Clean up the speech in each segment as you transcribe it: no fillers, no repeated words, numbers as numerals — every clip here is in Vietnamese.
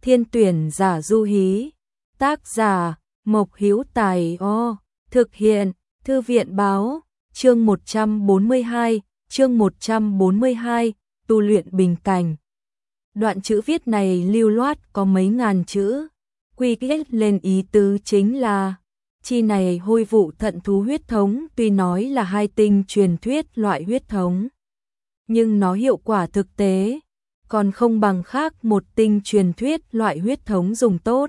Thiên tuyển giả du hí. Tác giả Mộc Hữu Tài. Thực hiện Thư viện báo. Chương 142, tu luyện bình cảnh. Đoạn chữ viết này lưu loát có mấy ngàn chữ, quy kết lên ý tứ chính là chi này hôi vụ thận thú huyết thống tuy nói là hai tinh truyền thuyết loại huyết thống, nhưng nó hiệu quả thực tế còn không bằng khác một tinh truyền thuyết loại huyết thống dùng tốt.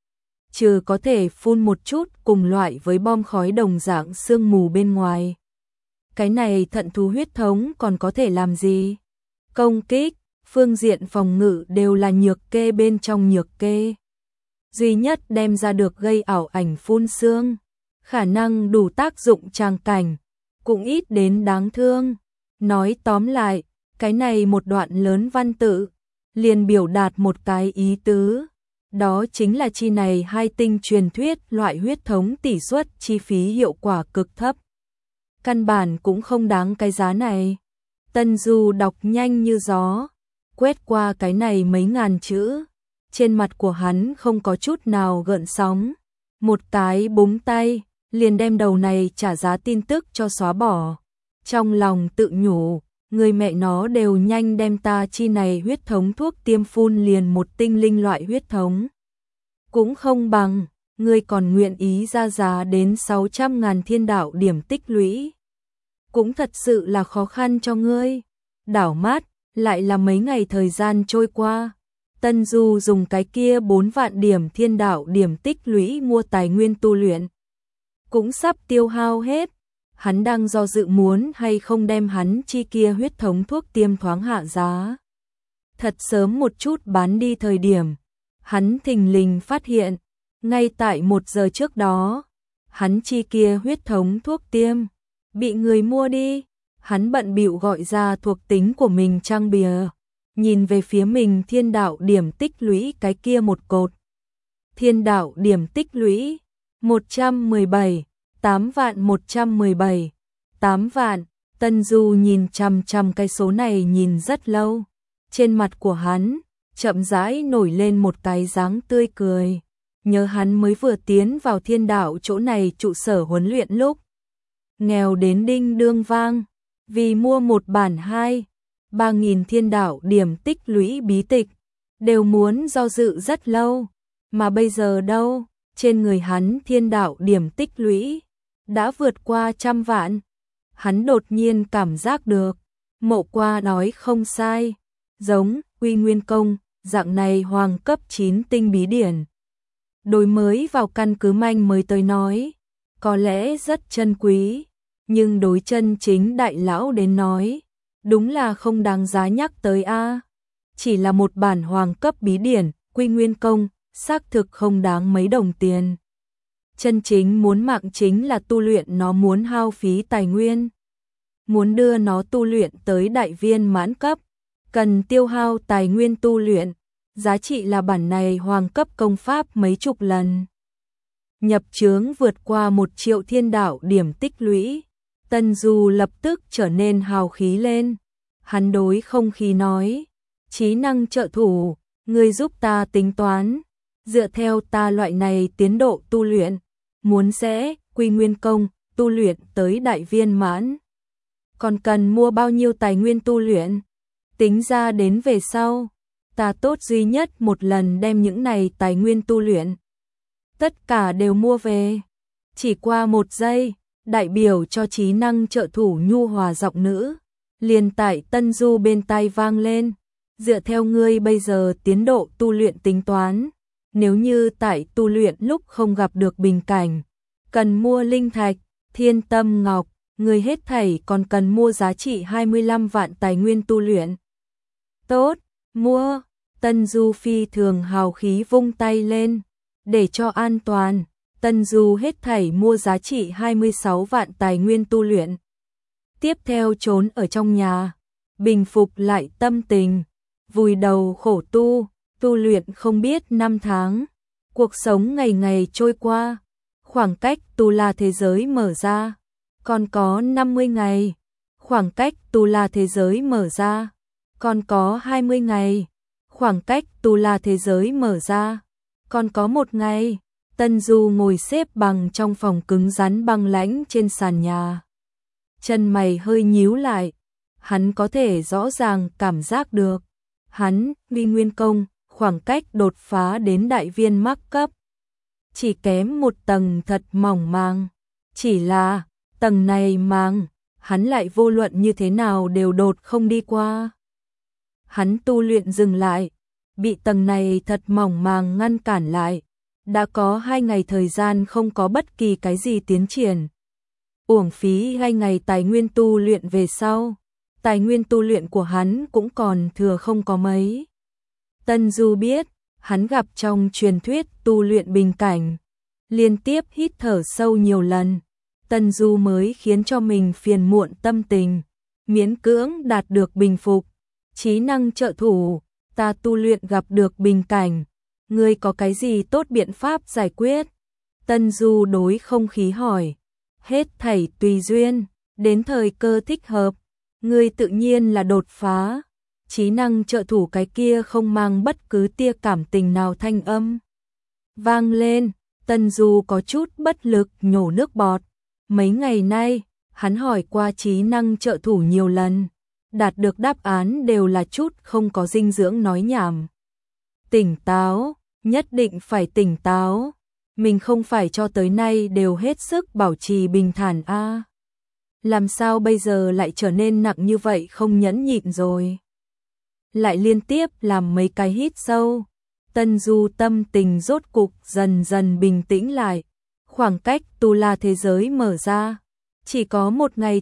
Trừ có thể phun một chút cùng loại với bom khói đồng dạng sương mù bên ngoài. Cái này thận thú huyết thống còn có thể làm gì? Công kích, phương diện phòng ngự đều là nhược kê bên trong nhược kê. Duy nhất đem ra được gây ảo ảnh phun sương, khả năng đủ tác dụng tràng cảnh, cũng ít đến đáng thương. Nói tóm lại, cái này một đoạn lớn văn tự, liền biểu đạt một cái ý tứ. Đó chính là chi này hai tinh truyền thuyết loại huyết thống tỷ suất chi phí hiệu quả cực thấp. Căn bản cũng không đáng cái giá này. Tân Du đọc nhanh như gió, quét qua cái này mấy ngàn chữ. Trên mặt của hắn không có chút nào gợn sóng. Một cái búng tay, liền đem đầu này trả giá tin tức cho xóa bỏ. Trong lòng tự nhủ, người mẹ nó đều nhanh đem ta chi này huyết thống thuốc tiêm phun liền một tinh linh loại huyết thống. Cũng không bằng, ngươi còn nguyện ý ra giá đến 600.000 thiên đạo điểm tích lũy. Cũng thật sự là khó khăn cho ngươi. Đảo mắt, lại là mấy ngày thời gian trôi qua. Tân Du dùng cái kia 4 vạn điểm thiên đạo điểm tích lũy mua tài nguyên tu luyện. Cũng sắp tiêu hao hết. Hắn đang do dự muốn hay không đem hắn chi kia huyết thống thuốc tiêm thoáng hạ giá. Thật sớm một chút bán đi thời điểm. Hắn thình lình phát hiện, ngay tại 1 giờ trước đó, hắn chi kia huyết thống thuốc tiêm, bị người mua đi. Hắn bận bịu gọi ra thuộc tính của mình trang bìa, nhìn về phía mình thiên đạo điểm tích lũy cái kia một cột. Thiên đạo điểm tích lũy, 117, 8 vạn 117, 8 vạn, Tân Du nhìn chằm chằm cái số này nhìn rất lâu. Trên mặt của hắn, chậm rãi nổi lên một cái dáng tươi cười. Nhớ hắn mới vừa tiến vào thiên đạo chỗ này trụ sở huấn luyện lúc. Nghèo đến đinh đương vang, vì mua một bản 2-3 nghìn thiên đạo điểm tích lũy bí tịch, đều muốn do dự rất lâu. Mà bây giờ đâu, trên người hắn thiên đạo điểm tích lũy, đã vượt qua 100 vạn. Hắn đột nhiên cảm giác được, Mộ Qua nói không sai, giống Quy Nguyên Công, dạng này hoàng cấp 9 tinh bí điển. Đối mới vào căn cứ manh mới tới nói, có lẽ rất chân quý, nhưng đối chân chính đại lão đến nói, đúng là không đáng giá nhắc tới a. Chỉ là một bản hoàng cấp bí điển, Quy Nguyên Công, xác thực không đáng mấy đồng tiền. Chân chính muốn mạng chính là tu luyện nó muốn hao phí tài nguyên. Muốn đưa nó tu luyện tới đại viên mãn cấp, cần tiêu hao tài nguyên tu luyện, giá trị là bản này hoàng cấp công pháp mấy chục lần. Nhập chướng vượt qua 1 triệu thiên đạo điểm tích lũy, Tân Du lập tức trở nên hào khí lên. Hắn đối không khí nói, trí năng trợ thủ, ngươi giúp ta tính toán, dựa theo ta loại này tiến độ tu luyện, muốn sẽ Quy Nguyên Công tu luyện tới đại viên mãn. Còn cần mua bao nhiêu tài nguyên tu luyện? Tính ra đến về sau, ta tốt duy nhất một lần đem những này tài nguyên tu luyện tất cả đều mua về. Chỉ qua 1 giây, đại biểu cho trí năng trợ thủ nhu hòa giọng nữ, liền tại Tân Du bên tai vang lên. Dựa theo ngươi bây giờ tiến độ tu luyện tính toán, nếu như tại tu luyện lúc không gặp được bình cảnh, cần mua linh thạch, thiên tâm ngọc, ngươi hết thảy còn cần mua giá trị 25 vạn tài nguyên tu luyện. Tốt, mua. Tân Du phi thường hào khí vung tay lên. Để cho an toàn, Tân Du hết thảy mua giá trị 26 vạn tài nguyên tu luyện. Tiếp theo trốn ở trong nhà, bình phục lại tâm tình, vùi đầu khổ tu luyện không biết 5 tháng. Cuộc sống ngày ngày trôi qua, khoảng cách Tu La thế giới mở ra, còn có 50 ngày. Khoảng cách Tu La thế giới mở ra, còn có 20 ngày. khoảng cách tu la thế giới mở ra. Còn có một ngày, Tân Du ngồi xếp bằng trong phòng cứng rắn băng lãnh trên sàn nhà. Chân mày hơi nhíu lại, hắn có thể rõ ràng cảm giác được. Hắn, Ly Nguyên Công, khoảng cách đột phá đến đại viên mắc cấp. Chỉ kém một tầng thật mỏng màng. Chỉ là, tầng này màng, hắn lại vô luận như thế nào đều đột không đi qua. Hắn tu luyện dừng lại, bị tầng này thật mỏng màng ngăn cản lại. Đã có 2 ngày thời gian không có bất kỳ cái gì tiến triển. Uổng phí 2 ngày tài nguyên tu luyện về sau. Tài nguyên tu luyện của hắn cũng còn thừa không có mấy. Tân Du biết, hắn gặp trong truyền thuyết tu luyện bình cảnh. Liên tiếp hít thở sâu nhiều lần, Tân Du mới khiến cho mình phiền muộn tâm tình, miễn cưỡng đạt được bình phục. Trí năng trợ thủ, ta tu luyện gặp được bình cảnh, ngươi có cái gì tốt biện pháp giải quyết? Tân Du đối không khí hỏi. Hết thảy tùy duyên, đến thời cơ thích hợp, ngươi tự nhiên là đột phá. Trí năng trợ thủ cái kia không mang bất cứ tia cảm tình nào thanh âm vang lên. Tân Du có chút bất lực nhổ nước bọt. Mấy ngày nay, hắn hỏi qua trí năng trợ thủ nhiều lần, đạt được đáp án đều là chút không có dinh dưỡng nói nhảm. Tỉnh táo, nhất định phải tỉnh táo. Mình không phải cho tới nay đều hết sức bảo trì bình thản a. Làm sao bây giờ lại trở nên nặng như vậy, không nhẫn nhịn rồi. Lại liên tiếp làm mấy cái hít sâu. Tân Du tâm tình rốt cục dần dần bình tĩnh lại. Khoảng cách tu la thế giới mở ra, chỉ có 1 ngày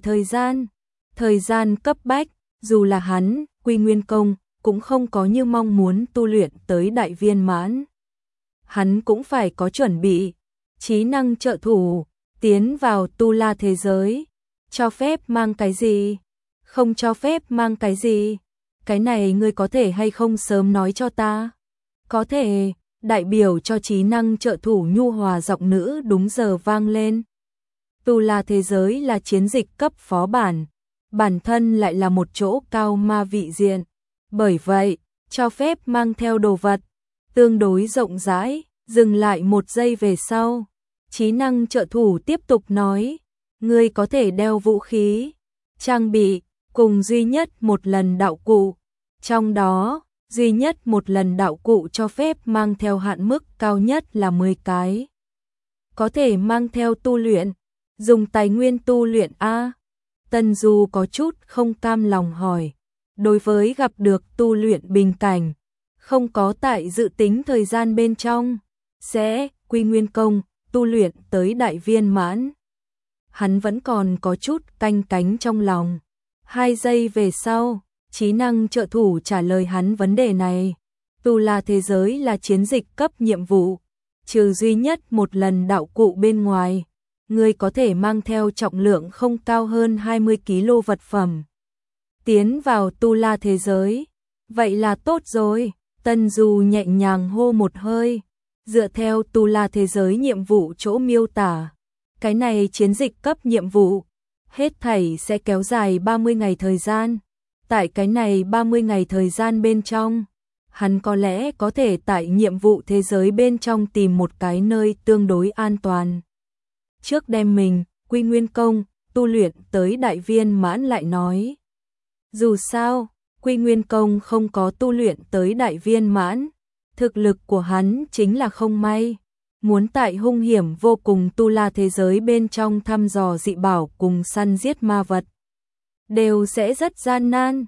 thời gian cấp bách, dù là hắn, Quy Nguyên Công, cũng không có như mong muốn tu luyện tới đại viên mãn. Hắn cũng phải có chuẩn bị. Trí năng trợ thủ, tiến vào tu la thế giới, cho phép mang cái gì? Không cho phép mang cái gì? Cái này ngươi có thể hay không sớm nói cho ta? Có thể, đại biểu cho trí năng trợ thủ nhu hòa giọng nữ đúng giờ vang lên. Tu la thế giới là chiến dịch cấp phó bản thân lại là một chỗ cao ma vị diện. Bởi vậy, cho phép mang theo đồ vật, tương đối rộng rãi. Dừng lại 1 giây về sau, trí năng trợ thủ tiếp tục nói, ngươi có thể đeo vũ khí, trang bị, cùng duy nhất 1 lần đạo cụ. Trong đó, duy nhất 1 lần đạo cụ cho phép mang theo hạn mức cao nhất là 10 cái. Có thể mang theo tu luyện, dùng tài nguyên tu luyện a. Tân Du có chút không cam lòng hỏi, đối với gặp được tu luyện bình cảnh, không có tại dự tính thời gian bên trong, sẽ Quy Nguyên Công tu luyện tới đại viên mãn. Hắn vẫn còn có chút canh cánh trong lòng. 2 giây về sau, trí năng trợ thủ trả lời hắn vấn đề này. Tu la thế giới là chiến dịch cấp nhiệm vụ, trừ duy nhất 1 lần đạo cụ bên ngoài, ngươi có thể mang theo trọng lượng không cao hơn 20 kg vật phẩm. Tiến vào tu la thế giới, vậy là tốt rồi. Tân Du nhẹ nhàng hô một hơi. Dựa theo tu la thế giới nhiệm vụ chỗ miêu tả, cái này chiến dịch cấp nhiệm vụ, hết thảy sẽ kéo dài 30 ngày thời gian. Tại cái này 30 ngày thời gian bên trong, hắn có lẽ có thể tại nhiệm vụ thế giới bên trong tìm một cái nơi tương đối an toàn. Trước đem mình, Quy Nguyên Công, tu luyện tới đại viên mãn lại nói. Dù sao, Quy Nguyên Công không có tu luyện tới đại viên mãn. Thực lực của hắn chính là không may, muốn tại hung hiểm vô cùng tu la thế giới bên trong thăm dò dị bảo cùng săn giết ma vật, đều sẽ rất gian nan.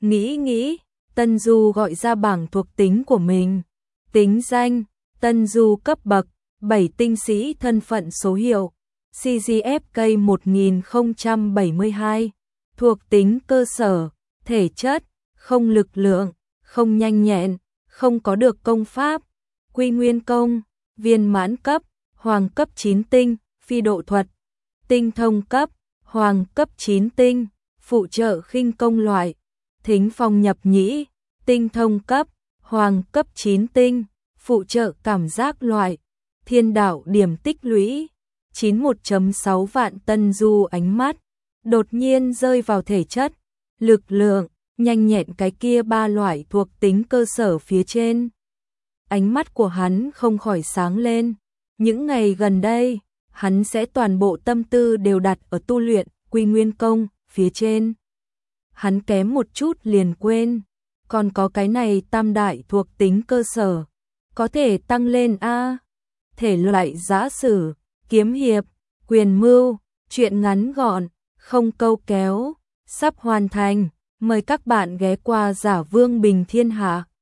Nghĩ, Tân Du gọi ra bảng thuộc tính của mình. Tính danh, Tân Du cấp bậc, 7 tinh sĩ thân phận số hiệu, CGFK 1072, thuộc tính cơ sở, thể chất, không lực lượng, không nhanh nhẹn, không có được công pháp. Quy Nguyên Công, viên mãn cấp, hoàng cấp 9 tinh, phi độ thuật, tinh thông cấp, hoàng cấp 9 tinh, phụ trợ khinh công loại, thính phong nhập nhĩ, tinh thông cấp, hoàng cấp 9 tinh, phụ trợ cảm giác loại, thiên đạo điểm tích lũy, 91.6 vạn. Tân Du ánh mắt đột nhiên rơi vào thể chất, lực lượng, nhanh nhẹn cái kia ba loại thuộc tính cơ sở phía trên. Ánh mắt của hắn không khỏi sáng lên. Những ngày gần đây, hắn sẽ toàn bộ tâm tư đều đặt ở tu luyện Quy Nguyên Công phía trên. Hắn kém một chút liền quên, còn có cái này tam đại thuộc tính cơ sở, có thể tăng lên a. Thể loại giã sử, kiếm hiệp, quyền mưu, truyện ngắn gọn, không câu kéo, sắp hoàn thành. Mời các bạn ghé qua Giả Vương Bình Thiên Hạ.